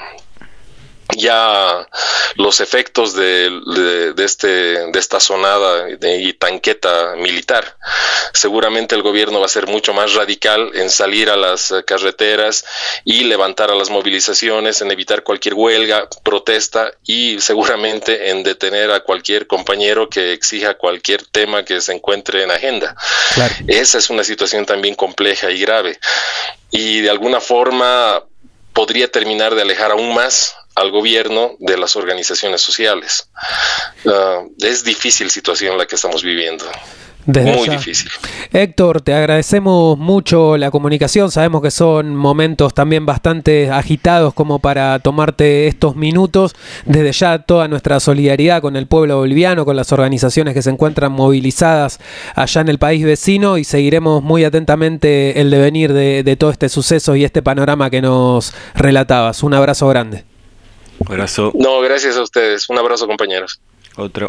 ya los efectos de esta sonada y tanqueta militar. Seguramente el gobierno va a ser mucho más radical en salir a las carreteras y levantar a las movilizaciones, en evitar cualquier huelga, protesta y seguramente en detener a cualquier compañero que exija cualquier tema que se encuentre en agenda. Claro. Esa es una situación también compleja y grave y de alguna forma podría terminar de alejar aún más al gobierno de las organizaciones sociales. Es difícil situación la que estamos viviendo. Muy difícil. Héctor, te agradecemos mucho la comunicación. Sabemos que son momentos también bastante agitados como para tomarte estos minutos. Desde ya toda nuestra solidaridad con el pueblo boliviano, con las organizaciones que se encuentran movilizadas allá en el país vecino, y seguiremos muy atentamente el devenir de todo este suceso y este panorama que nos relatabas. Un abrazo grande. Abrazo. No, gracias a ustedes. Un abrazo, compañeros. Otro.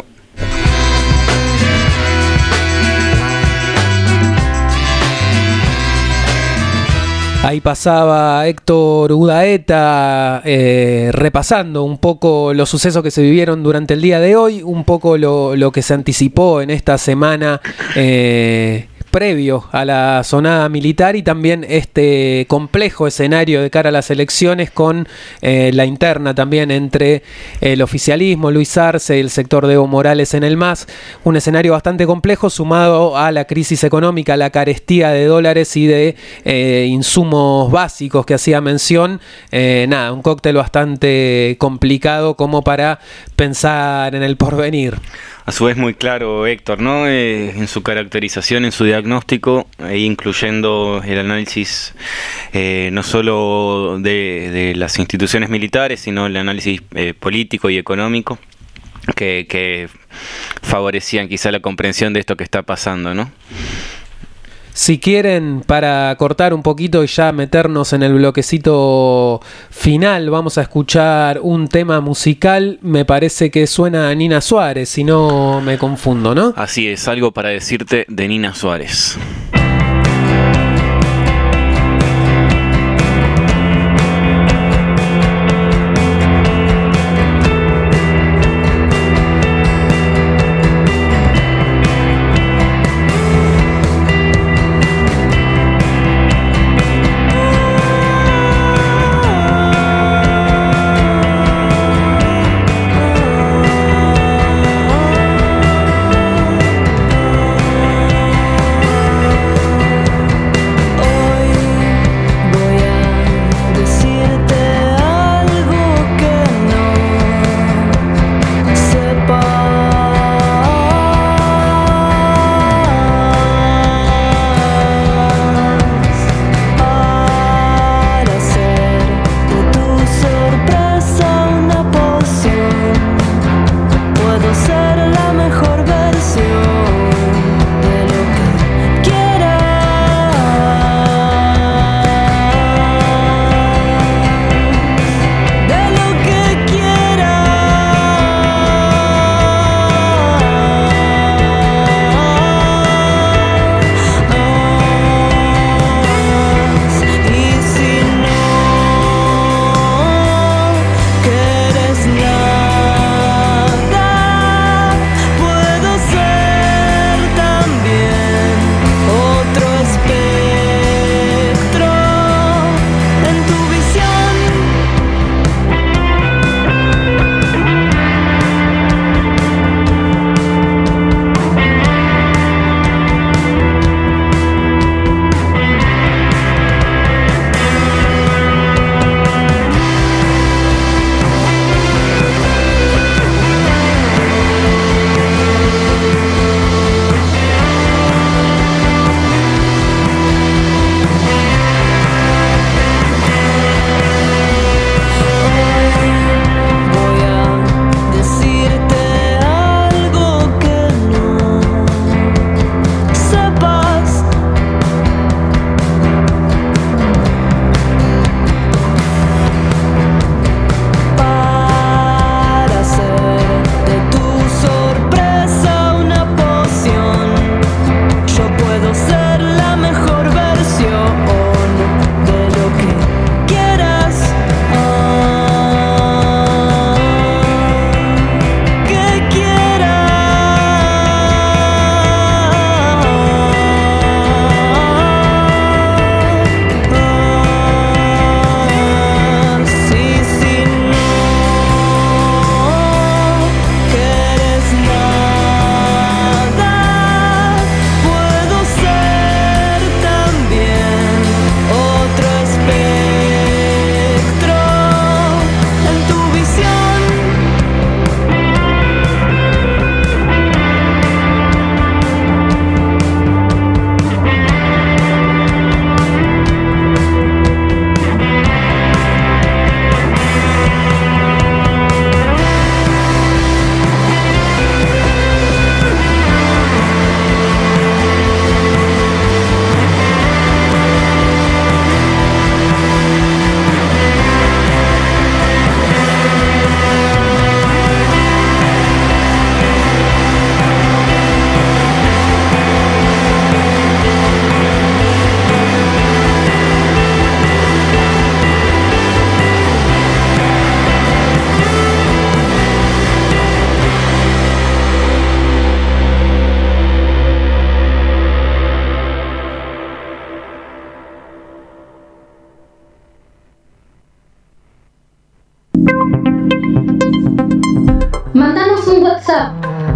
Ahí pasaba Héctor Udaeta repasando un poco los sucesos que se vivieron durante el día de hoy, un poco lo que se anticipó en esta semana previo a la sonada militar y también este complejo escenario de cara a las elecciones con la interna también entre el oficialismo, Luis Arce y el sector de Evo Morales en el MAS. Un escenario bastante complejo sumado a la crisis económica, la carestía de dólares y de insumos básicos que hacía mención. Un cóctel bastante complicado como para pensar en el porvenir. A su vez muy claro, Héctor, ¿no? En su caracterización, en su diagnóstico, incluyendo el análisis no solo de las instituciones militares, sino el análisis político y económico que favorecían quizá la comprensión de esto que está pasando, ¿no? Si quieren, para cortar un poquito y ya meternos en el bloquecito final, vamos a escuchar un tema musical. Me parece que suena a Nina Suárez, si no me confundo, ¿no? Así es, algo para decirte de Nina Suárez.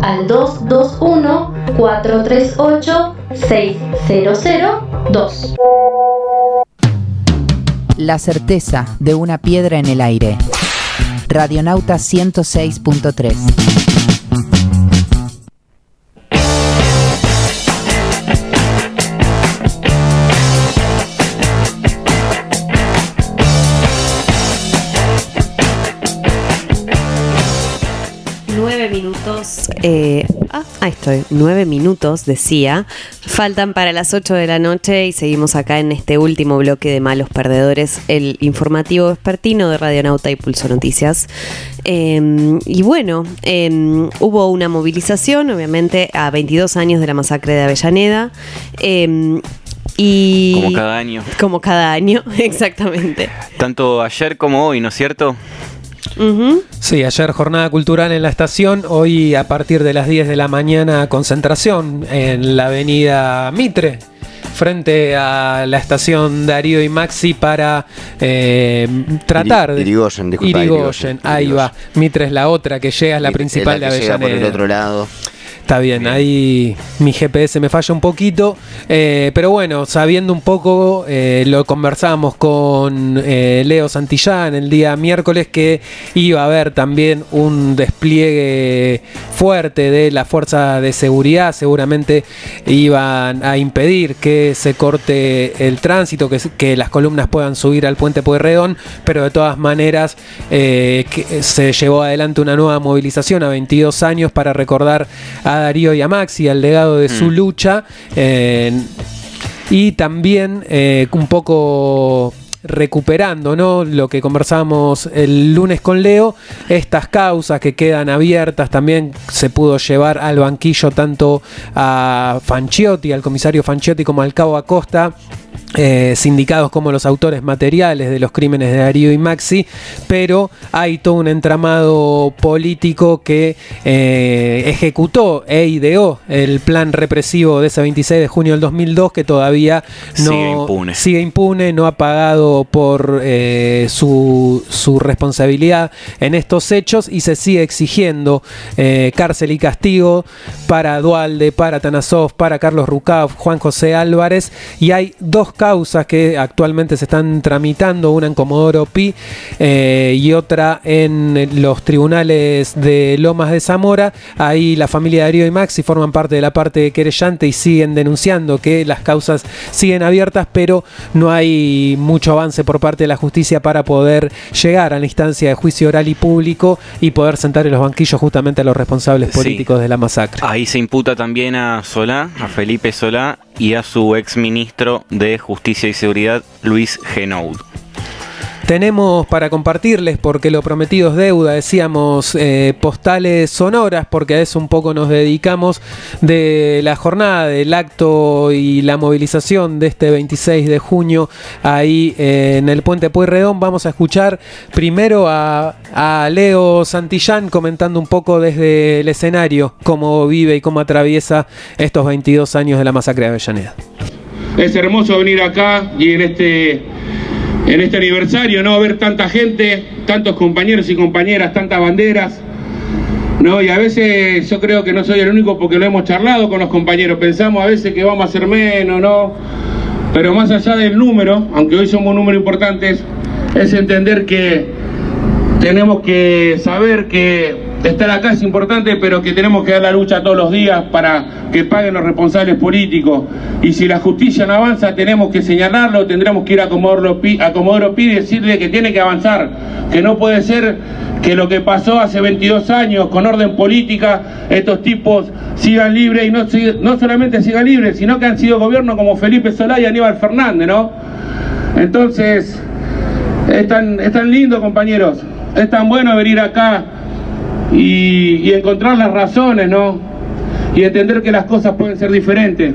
al 221-438-6002. La certeza de una piedra en el aire. Radionauta 106.3. Ahí estoy, 9 minutos, decía. Faltan para las 8 de la noche y seguimos acá en este último bloque de Malos Perdedores, el informativo vespertino de Radionauta y Pulso Noticias. Y bueno, hubo una movilización, obviamente, a 22 años de la masacre de Avellaneda. Y como cada año. Como cada año, exactamente. Tanto ayer como hoy, ¿no es cierto? Uh-huh. Sí, ayer jornada cultural en la estación, hoy a partir de las 10 de la mañana concentración en la avenida Mitre, frente a la estación Darío y Maxi para tratar de... Irigoyen, ahí va. Mitre es la otra que llega, es la principal de Avellaneda. Llega por el otro lado. Está bien, ahí mi GPS me falla un poquito, pero bueno, sabiendo un poco, lo conversamos con Leo Santillán el día miércoles, que iba a haber también un despliegue fuerte de la fuerza de seguridad, seguramente iban a impedir que se corte el tránsito, que las columnas puedan subir al puente Pueyrredón, pero de todas maneras que se llevó adelante una nueva movilización a 22 años para recordar a Darío y a Maxi, al legado de su lucha, y también un poco recuperando, ¿no?, lo que conversábamos el lunes con Leo, estas causas que quedan abiertas. También se pudo llevar al banquillo tanto a Fanchiotti, al comisario Fanchiotti, como al cabo Acosta, sindicados como los autores materiales de los crímenes de Darío y Maxi, pero hay todo un entramado político que ejecutó e ideó el plan represivo de ese 26 de junio del 2002, que todavía sigue impune, no ha pagado por su responsabilidad en estos hechos, y se sigue exigiendo cárcel y castigo para Duhalde, para Tanasov, para Carlos Rucav, Juan José Álvarez, y hay dos causas que actualmente se están tramitando, una en Comodoro Pi y otra en los tribunales de Lomas de Zamora. Ahí la familia de Darío y Maxi forman parte de la parte querellante y siguen denunciando que las causas siguen abiertas, pero no hay mucho avance por parte de la justicia para poder llegar a la instancia de juicio oral y público y poder sentar en los banquillos justamente a los responsables políticos de la masacre. Ahí se imputa también a Solá, a Felipe Solá, y a su exministro de Justicia y Seguridad, Luis Genoud. Tenemos para compartirles, porque lo prometido es deuda, decíamos, postales sonoras, porque a eso un poco nos dedicamos, de la jornada, del acto y la movilización de este 26 de junio ahí en el puente Pueyrredón. Vamos a escuchar primero a Leo Santillán comentando un poco desde el escenario cómo vive y cómo atraviesa estos 22 años de la masacre de Avellaneda. Es hermoso venir acá y en este aniversario, ¿no?, ver tanta gente, tantos compañeros y compañeras, tantas banderas, ¿no? Y a veces yo creo que no soy el único, porque lo hemos charlado con los compañeros, pensamos a veces que vamos a hacer menos, ¿no? Pero más allá del número, aunque hoy somos un número importantes, es entender que tenemos que saber que estar acá es importante, pero que tenemos que dar la lucha todos los días para que paguen los responsables políticos. Y si la justicia no avanza, tenemos que señalarlo, tendremos que ir a Comodoro Pi y decirle que tiene que avanzar, que no puede ser que lo que pasó hace 22 años con orden política, estos tipos sigan libres, y no solamente sigan libres, sino que han sido gobierno como Felipe Solá y Aníbal Fernández, ¿no? Entonces, es tan lindo, compañeros, es tan bueno venir acá y encontrar las razones, ¿no? Y entender que las cosas pueden ser diferentes.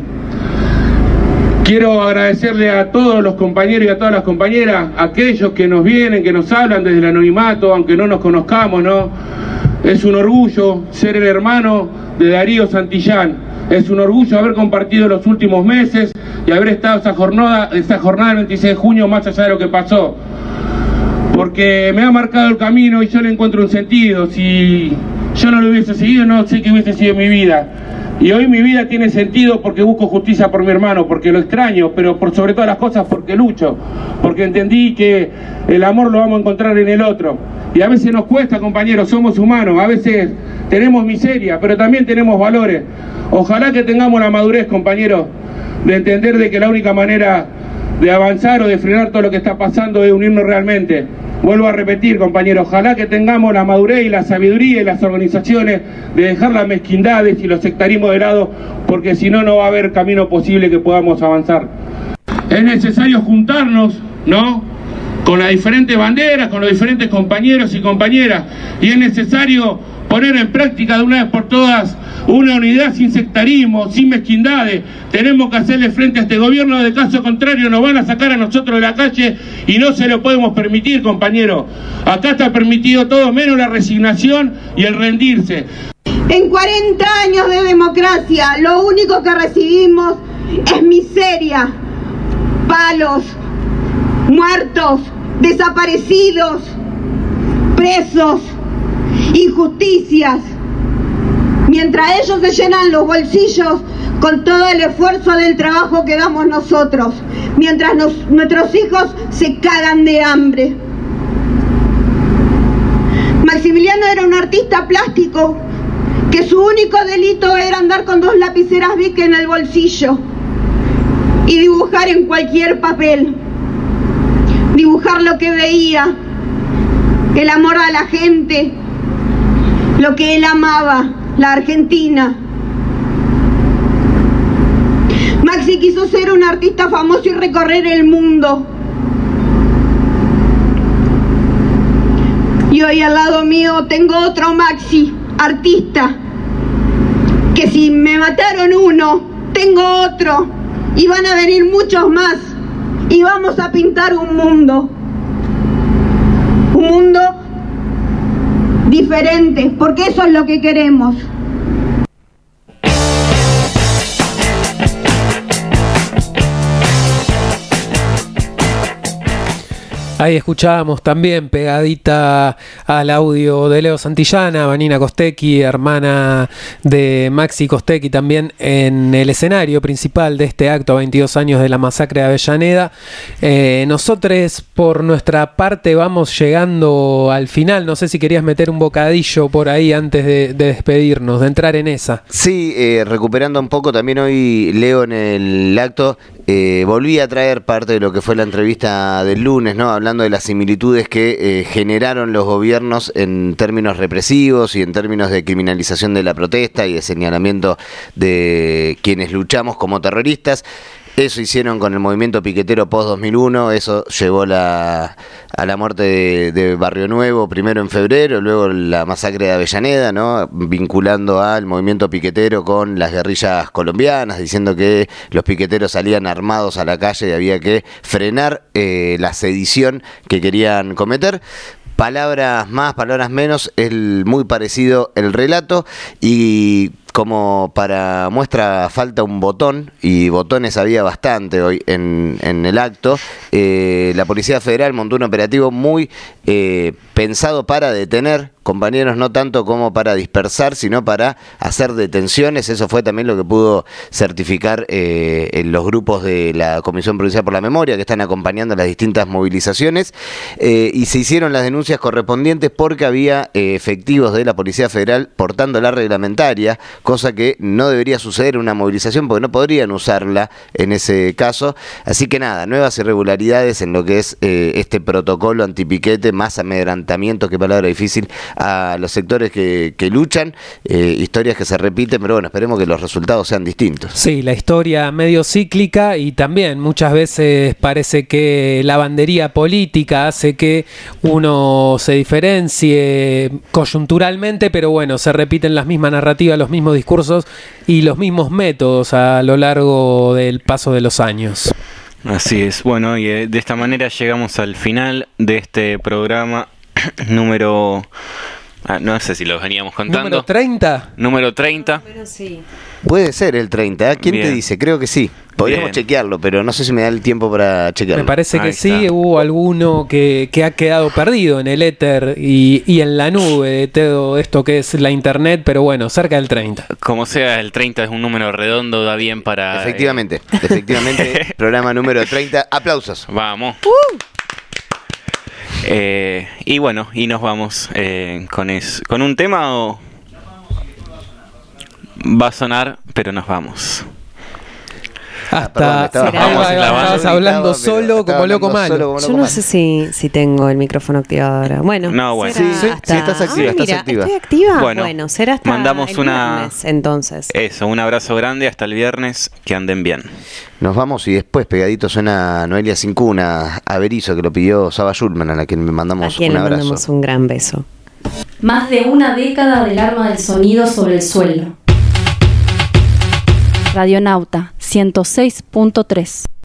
Quiero agradecerle a todos los compañeros y a todas las compañeras, aquellos que nos vienen, que nos hablan desde el anonimato, aunque no nos conozcamos, ¿no? Es un orgullo ser el hermano de Darío Santillán. Es un orgullo haber compartido los últimos meses y haber estado esa jornada del 26 de junio, más allá de lo que pasó. Porque me ha marcado el camino y yo le encuentro un sentido. Si yo no lo hubiese seguido, no sé qué hubiese sido mi vida. Y hoy mi vida tiene sentido porque busco justicia por mi hermano, porque lo extraño, pero por sobre todas las cosas porque lucho, porque entendí que el amor lo vamos a encontrar en el otro. Y a veces nos cuesta, compañeros, somos humanos, a veces tenemos miseria, pero también tenemos valores. Ojalá que tengamos la madurez, compañeros, de entender de que la única manera de avanzar o de frenar todo lo que está pasando es unirnos realmente. Vuelvo a repetir, compañeros, ojalá que tengamos la madurez y la sabiduría y las organizaciones de dejar las mezquindades y los sectarismos de lado, porque si no, no va a haber camino posible que podamos avanzar. Es necesario juntarnos, ¿no?, con las diferentes banderas, con los diferentes compañeros y compañeras, y es necesario poner en práctica de una vez por todas una unidad sin sectarismo, sin mezquindades. Tenemos que hacerle frente a este gobierno, de caso contrario nos van a sacar a nosotros de la calle y no se lo podemos permitir, compañeros. Acá está permitido todo menos la resignación y el rendirse. En 40 años de democracia, lo único que recibimos es miseria, palos, muertos, desaparecidos, presos, injusticias. Mientras ellos se llenan los bolsillos con todo el esfuerzo del trabajo que damos nosotros, mientras nuestros hijos se cagan de hambre. Maximiliano era un artista plástico que su único delito era andar con 2 lapiceras Bic en el bolsillo y dibujar en cualquier papel. Dibujar lo que veía, el amor a la gente, lo que él amaba, la Argentina. Maxi quiso ser un artista famoso y recorrer el mundo. Y hoy al lado mío tengo otro Maxi, artista, que si me mataron uno, tengo otro, y van a venir muchos más, y vamos a pintar un mundo diferente, porque eso es lo que queremos. Ahí escuchábamos también, pegadita al audio de Leo Santillana, Vanina Costecchi, hermana de Maxi Costecchi, también en el escenario principal de este acto, 22 años de la masacre de Avellaneda. Nosotros, por nuestra parte, vamos llegando al final. No sé si querías meter un bocadillo por ahí antes de despedirnos, de entrar en esa. Sí, recuperando un poco también hoy, Leo, en el acto, volví a traer parte de lo que fue la entrevista del lunes, ¿no? Hablando de las similitudes que generaron los gobiernos en términos represivos y en términos de criminalización de la protesta y de señalamiento de quienes luchamos como terroristas. Eso hicieron con el movimiento piquetero post-2001, eso llevó a la muerte de Barrio Nuevo, primero en febrero, luego la masacre de Avellaneda, ¿no?, vinculando al movimiento piquetero con las guerrillas colombianas, diciendo que los piqueteros salían armados a la calle y había que frenar la sedición que querían cometer. Palabras más, palabras menos, es muy parecido el relato, y como para muestra falta un botón, y botones había bastante hoy en el acto. La Policía Federal montó un operativo muy pensado para detener, compañeros, no tanto como para dispersar, sino para hacer detenciones. Eso fue también lo que pudo certificar en los grupos de la Comisión Provincial por la Memoria, que están acompañando las distintas movilizaciones, y se hicieron las denuncias correspondientes porque había efectivos de la Policía Federal portando la reglamentaria, cosa que no debería suceder en una movilización porque no podrían usarla en ese caso. Así que nada, nuevas irregularidades en lo que es este protocolo antipiquete, más amedrantamiento, qué palabra difícil, a los sectores que luchan, historias que se repiten, pero bueno, esperemos que los resultados sean distintos. Sí, la historia medio cíclica, y también muchas veces parece que la bandería política hace que uno se diferencie coyunturalmente, pero bueno, se repiten las mismas narrativas, los mismos discursos y los mismos métodos a lo largo del paso de los años. Así es, bueno, y de esta manera llegamos al final de este programa número No sé si los veníamos contando. ¿Número 30? Número 30. Pero sí. Puede ser el 30. ¿Quién Bien. te dice? Creo que sí. Podríamos chequearlo, pero no sé si me da el tiempo para chequearlo. Me parece que Ahí sí, está. hubo alguno que ha quedado perdido en el éter y en la nube de todo esto que es la internet, pero bueno, cerca del 30. Como sea, el 30 es un número redondo, da bien para... Efectivamente, programa número 30. Aplausos. Vamos. Y bueno, y nos vamos con un tema o... Va a sonar, pero nos vamos. Hasta perdón, estabas hablando solo como loco malo. Yo no sé si tengo el micrófono activado ahora. Bueno, No, bueno. será Sí, hasta- estás activa, estás mira, activa. ¿Estoy activa? Bueno, Bueno, será hasta mandamos el una- viernes, entonces. Eso, un abrazo grande, hasta el viernes, que anden bien. Nos vamos y después pegadito suena Noelia Sin Cuna, Averizo, que lo pidió Saba Schulman, a la que le A mandamos quien un le abrazo. mandamos un gran beso. Más de una década del arma del sonido sobre el suelo. Radionauta 106.3.